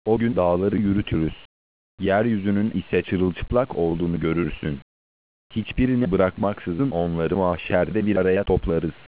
O gün dağları yürütürüz. Yeryüzünün ise çırılçıplak olduğunu görürsün. Hiçbirini bırakmaksızın onları mahşerde bir araya toplarız.